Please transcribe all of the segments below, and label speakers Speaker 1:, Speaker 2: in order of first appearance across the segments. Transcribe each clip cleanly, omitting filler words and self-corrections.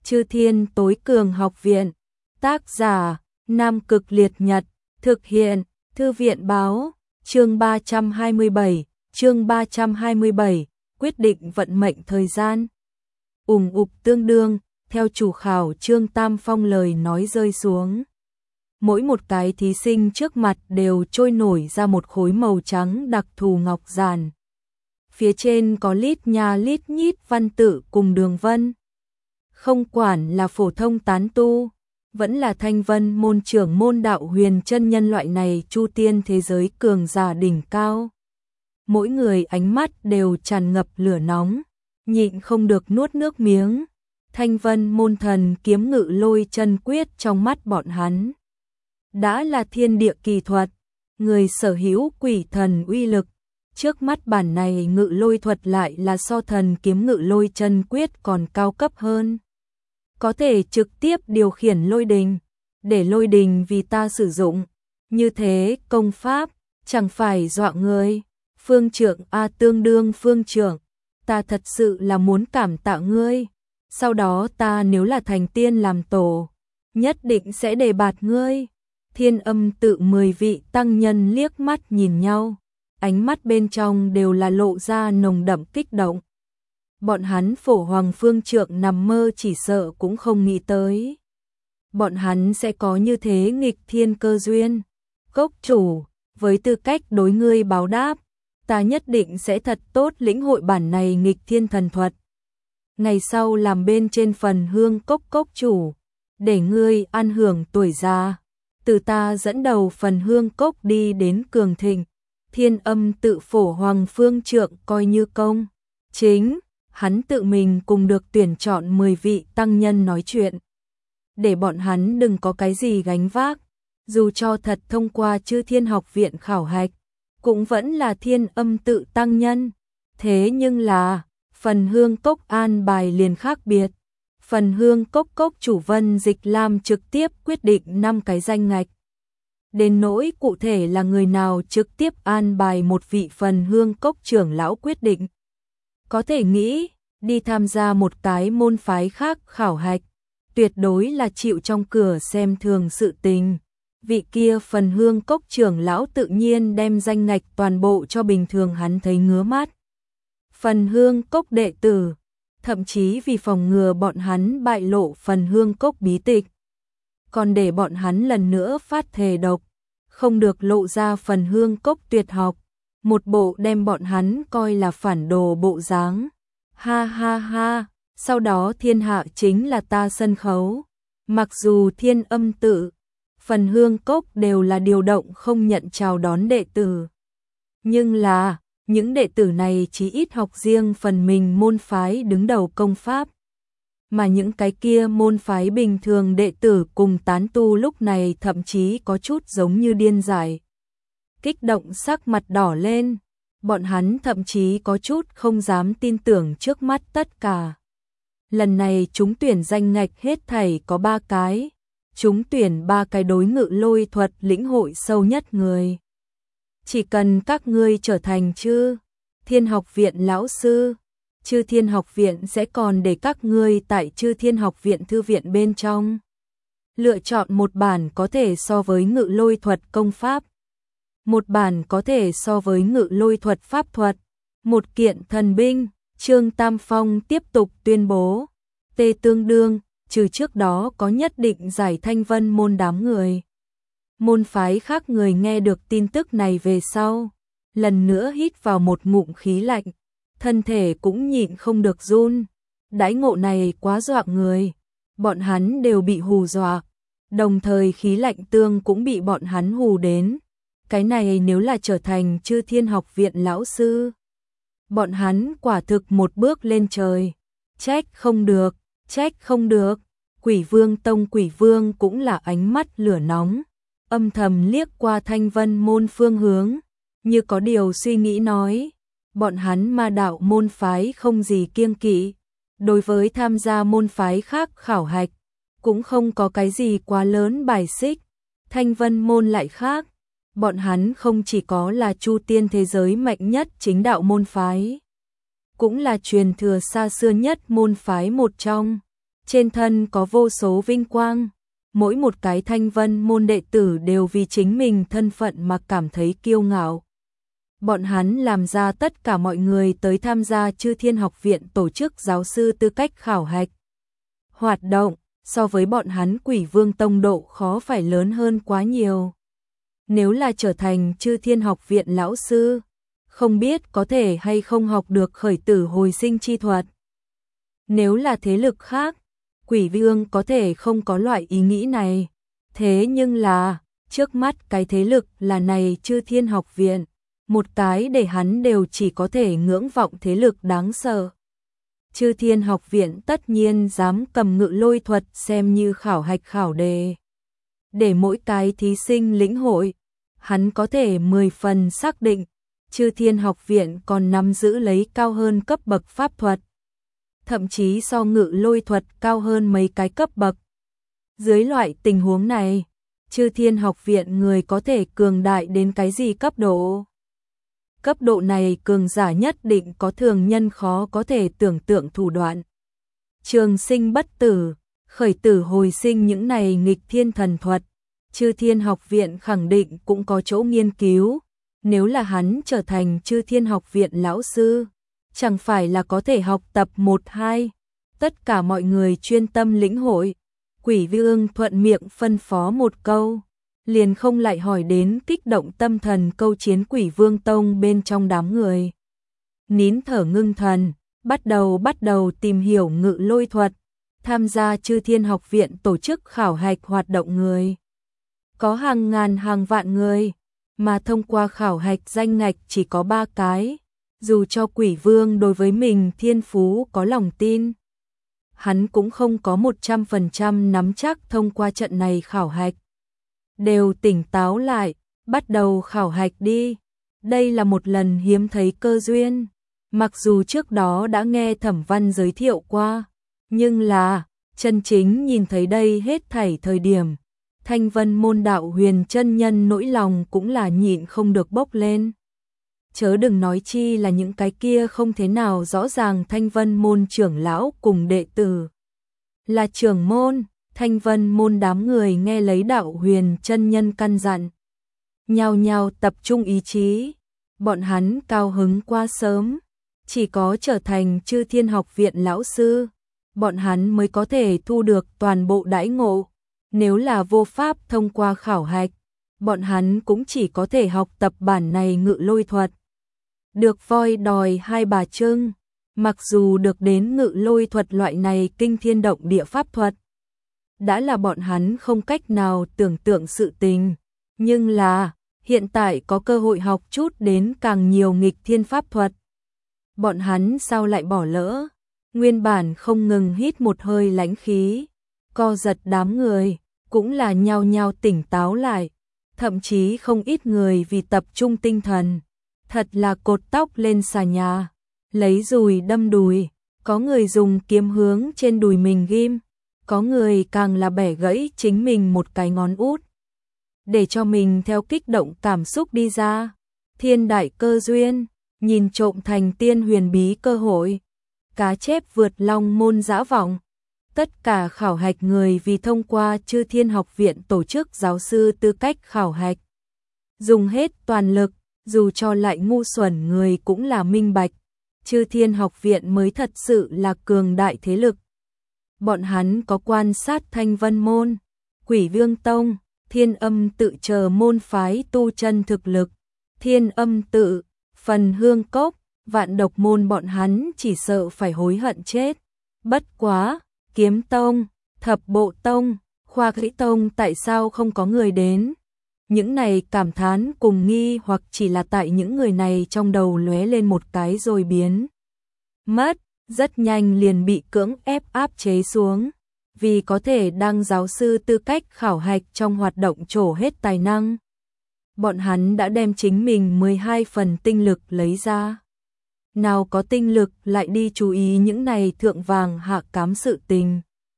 Speaker 1: Chư Thiên Tối Cường Học Viện. Tác giả: Nam Cực Liệt Nhật. Thực hiện: Thư viện báo. Chương 327, quyết định vận mệnh thời gian. Tương đương, theo chủ khảo Trương Tam Phong lời nói rơi xuống. Mỗi một cái thí sinh trước mặt đều trôi nổi ra một khối màu trắng đặc thù ngọc giản. Phía trên có lít nha lít nhít văn tự cùng đường vân. Không quản là phổ thông tán tu, vẫn là thanh vân môn trưởng môn đạo huyền chân nhân loại này chu tiên thế giới cường giả đỉnh cao. Mỗi người ánh mắt đều tràn ngập lửa nóng, nhịn không được nuốt nước miếng. Thanh vân môn thần kiếm ngự lôi chân quyết trong mắt bọn hắn đã là thiên địa kỳ thuật, người sở hữu quỷ thần uy lực. Trước mắt bản này ngự lôi thuật lại là so thần kiếm ngự lôi chân quyết còn cao cấp hơn. Có thể trực tiếp điều khiển lôi đình, để lôi đình vì ta sử dụng. Như thế công pháp, chẳng phải dọa người. Phương trưởng tương đương phương trưởng, ta thật sự là muốn cảm tạ ngươi. Sau đó ta nếu là thành tiên làm tổ, nhất định sẽ đề bạt ngươi. Thiên Âm tự 10 vị tăng nhân liếc mắt nhìn nhau, ánh mắt bên trong đều là lộ ra nồng đậm kích động. Bọn hắn phổ hoàng phương trượng nằm mơ chỉ sợ cũng không nghĩ tới. Bọn hắn sẽ có như thế nghịch thiên cơ duyên. Cốc chủ, với tư cách đối ngươi báo đáp, ta nhất định sẽ thật tốt lĩnh hội bản này nghịch thiên thần thuật. Ngày sau làm bên trên phần hương cốc cốc chủ, để ngươi an hưởng tuổi già. Từ ta dẫn đầu phần hương cốc đi đến cường thịnh, Thiên Âm tự phổ hoàng phương trượng coi như công chính. Hắn tự mình cùng được tuyển chọn 10 vị tăng nhân nói chuyện, để bọn hắn đừng có cái gì gánh vác. Dù cho thật thông qua Chư Thiên Học Viện khảo hạch, cũng vẫn là Thiên Âm tự tăng nhân. Thế nhưng là phần hương cốc an bài liền khác biệt. Phần hương cốc cốc chủ Vân Dịch Lam trực tiếp quyết định 5 cái danh ngạch. Đến nỗi cụ thể là người nào trực tiếp an bài một vị phần hương cốc trưởng lão quyết định. Có thể nghĩ, đi tham gia một cái môn phái khác khảo hạch, tuyệt đối là chịu trong cửa xem thường sự tình. Vị kia phần hương cốc trưởng lão tự nhiên đem danh ngạch toàn bộ cho bình thường hắn thấy ngứa mắt. Phần hương cốc đệ tử, thậm chí vì phòng ngừa bọn hắn bại lộ phần hương cốc bí tịch, còn để bọn hắn lần nữa phát thề độc, không được lộ ra phần hương cốc tuyệt học. Một bộ đem bọn hắn coi là phản đồ bộ dáng. Ha ha ha, sau đó thiên hạ chính là ta sân khấu. Mặc dù Thiên Âm tự, phần hương cốc đều là điều động không nhận chào đón đệ tử. Nhưng là, những đệ tử này chỉ ít học riêng phần mình môn phái đứng đầu công pháp. Mà những cái kia môn phái bình thường đệ tử cùng tán tu lúc này thậm chí có chút giống như điên dại. Kích động sắc mặt đỏ lên, bọn hắn thậm chí có chút không dám tin tưởng trước mắt tất cả. Lần này chúng tuyển danh ngạch hết thảy có 3 cái, chúng tuyển 3 cái đối ngự lôi thuật lĩnh hội sâu nhất người. Chỉ cần các ngươi trở thành Chư Thiên Học Viện lão sư, Chư Thiên Học Viện sẽ còn để các ngươi tại Chư Thiên Học Viện thư viện bên trong lựa chọn một bản có thể so với ngự lôi thuật công pháp, một bản có thể so với ngự lôi thuật pháp thuật, một kiện thần binh. Trương Tam Phong tiếp tục tuyên bố, tê tương đương, trừ trước đó có nhất định giải thanh vân môn đám người. Môn phái khác người nghe được tin tức này về sau, lần nữa hít vào một ngụm khí lạnh, thân thể cũng nhịn không được run. Đãi ngộ này quá dọa người, bọn hắn đều bị hù dọa, đồng thời khí lạnh tương cũng bị bọn hắn hù đến. Cái này nếu là trở thành Chư Thiên Học Viện lão sư, bọn hắn quả thực một bước lên trời. Trách không được, trách không được. Quỷ Vương Tông Quỷ Vương cũng là ánh mắt lửa nóng, âm thầm liếc qua thanh vân môn phương hướng, như có điều suy nghĩ nói, bọn hắn ma đạo môn phái không gì kiêng kỵ, đối với tham gia môn phái khác khảo hạch, cũng không có cái gì quá lớn bài xích. Thanh vân môn lại khác, bọn hắn không chỉ có là chu tiên thế giới mạnh nhất chính đạo môn phái, cũng là truyền thừa xa xưa nhất môn phái một trong. trên thân có vô số vinh quang. Mỗi một cái Thanh Vân môn đệ tử đều vì chính mình thân phận mà cảm thấy kiêu ngạo. Bọn hắn làm ra tất cả mọi người tới tham gia Chư Thiên Học Viện tổ chức giáo sư tư cách khảo hạch. Hoạt động, so với bọn hắn Quỷ Vương Tông độ khó phải lớn hơn quá nhiều. Nếu là trở thành Chư Thiên Học Viện lão sư, không biết có thể hay không học được khởi tử hồi sinh chi thuật. Nếu là thế lực khác, Quỷ Vương có thể không có loại ý nghĩ này. Thế nhưng là, trước mắt cái thế lực là này Chư Thiên Học Viện, một cái để hắn đều chỉ có thể ngưỡng vọng thế lực đáng sợ. Chư Thiên Học Viện tất nhiên dám cầm ngự lôi thuật xem như khảo hạch khảo đề. Để mỗi cái thí sinh lĩnh hội, hắn có thể 10 phần xác định, Chư Thiên Học Viện còn nắm giữ lấy cao hơn cấp bậc pháp thuật. Thậm chí so ngự lôi thuật cao hơn mấy cái cấp bậc. Dưới loại tình huống này, Chư Thiên Học Viện người có thể cường đại đến cái gì cấp độ? Cấp độ này cường giả nhất định có thường nhân khó có thể tưởng tượng thủ đoạn. Trường sinh bất tử, khởi tử hồi sinh những này nghịch thiên thần thuật, Chư Thiên Học Viện khẳng định cũng có chỗ nghiên cứu. Nếu là hắn trở thành Chư Thiên Học Viện lão sư, chẳng phải là có thể học tập 1-2. Tất cả mọi người chuyên tâm lĩnh hội. Quỷ Vương thuận miệng phân phó một câu, liền không lại hỏi đến kích động tâm thần câu chiến Quỷ Vương Tông bên trong đám người. Nín thở ngưng thần, bắt đầu tìm hiểu ngự lôi thuật, tham gia Chư Thiên Học Viện tổ chức khảo hạch hoạt động người. Có hàng ngàn hàng vạn người, mà thông qua khảo hạch danh ngạch chỉ có 3 cái. Dù cho Quỷ Vương đối với mình thiên phú có lòng tin, hắn cũng không có 100% nắm chắc thông qua trận này khảo hạch. Đều tỉnh táo lại, bắt đầu khảo hạch đi. Đây là một lần hiếm thấy cơ duyên. Mặc dù trước đó đã nghe Thẩm Văn giới thiệu qua, nhưng là chân chính nhìn thấy đây hết thảy thời điểm, Thanh Vân môn đạo huyền chân nhân nỗi lòng cũng là nhịn không được bốc lên. Chớ đừng nói chi là những cái kia không thế nào rõ ràng Thanh Vân môn trưởng lão cùng đệ tử. Là trưởng môn, Thanh Vân môn đám người nghe lấy đạo huyền chân nhân căn dặn, nhao nhao tập trung ý chí. Bọn hắn cao hứng quá sớm, chỉ có trở thành Chư Thiên Học Viện lão sư, bọn hắn mới có thể thu được toàn bộ đãi ngộ. Nếu là vô pháp thông qua khảo hạch, bọn hắn cũng chỉ có thể học tập bản này ngự lôi thuật. Được voi đòi hai bà trưng, mặc dù được đến ngự lôi thuật loại này kinh thiên động địa pháp thuật, đã là bọn hắn không cách nào tưởng tượng sự tình, nhưng là hiện tại có cơ hội học chút đến càng nhiều nghịch thiên pháp thuật. Bọn hắn sao lại bỏ lỡ? Nguyên bản không ngừng hít một hơi lãnh khí, co giật đám người, cũng là nhao nhao tỉnh táo lại, thậm chí không ít người vì tập trung tinh thần, thật là cột tóc lên xà nhà, lấy dùi đâm đùi, có người dùng kiếm hướng trên đùi mình ghim, có người càng là bẻ gãy chính mình một cái ngón út, để cho mình theo kích động cảm xúc đi ra. Thiên đại cơ duyên, nhìn trộm thành tiên huyền bí cơ hội, cá chép vượt long môn dã vọng. Tất cả khảo hạch người vì thông qua Chư Thiên Học Viện tổ chức giáo sư tư cách khảo hạch, dùng hết toàn lực, dù cho lại ngu xuẩn người cũng là minh bạch, Chư Thiên Học Viện mới thật sự là cường đại thế lực. Bọn hắn có quan sát Thanh Vân môn, Quỷ Vương Tông, Thiên Âm tự chờ môn phái tu chân thực lực, Thiên Âm tự, Phần Hương Cốc, Vạn Độc môn bọn hắn chỉ sợ phải hối hận chết. Bất quá, Kiếm Tông, Thập Bộ Tông, Khoa Kỹ Tông tại sao không có người đến? Những này cảm thán cùng nghi hoặc chỉ là tại những người này trong đầu lóe lên một cái rồi biến mất, rất nhanh liền bị cưỡng ép áp chế xuống. Vì có thể đăng giáo sư tư cách khảo hạch trong hoạt động trổ hết tài năng, bọn hắn đã đem chính mình 12 phần tinh lực lấy ra. Nào có tinh lực lại đi chú ý những này thượng vàng hạ cám sự tình.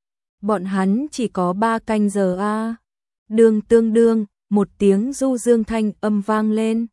Speaker 1: Bọn hắn chỉ có 3 canh giờ a. Đương tương đương, một tiếng du dương thanh âm vang lên.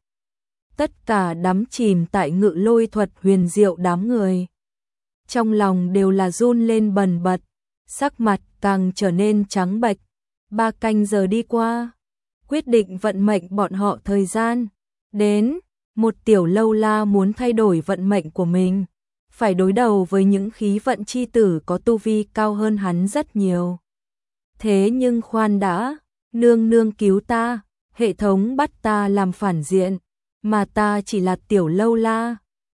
Speaker 1: Tất cả đắm chìm tại ngự lôi thuật huyền diệu đám người, trong lòng đều là run lên bần bật. sắc mặt càng trở nên trắng bệch. 3 canh giờ đi qua, quyết định vận mệnh bọn họ thời gian đến, một tiểu lâu la muốn thay đổi vận mệnh của mình, phải đối đầu với những khí vận chi tử có tu vi cao hơn hắn rất nhiều. Thế nhưng khoan đã, nương nương cứu ta, hệ thống bắt ta làm phản diện, mà ta chỉ là tiểu lâu la,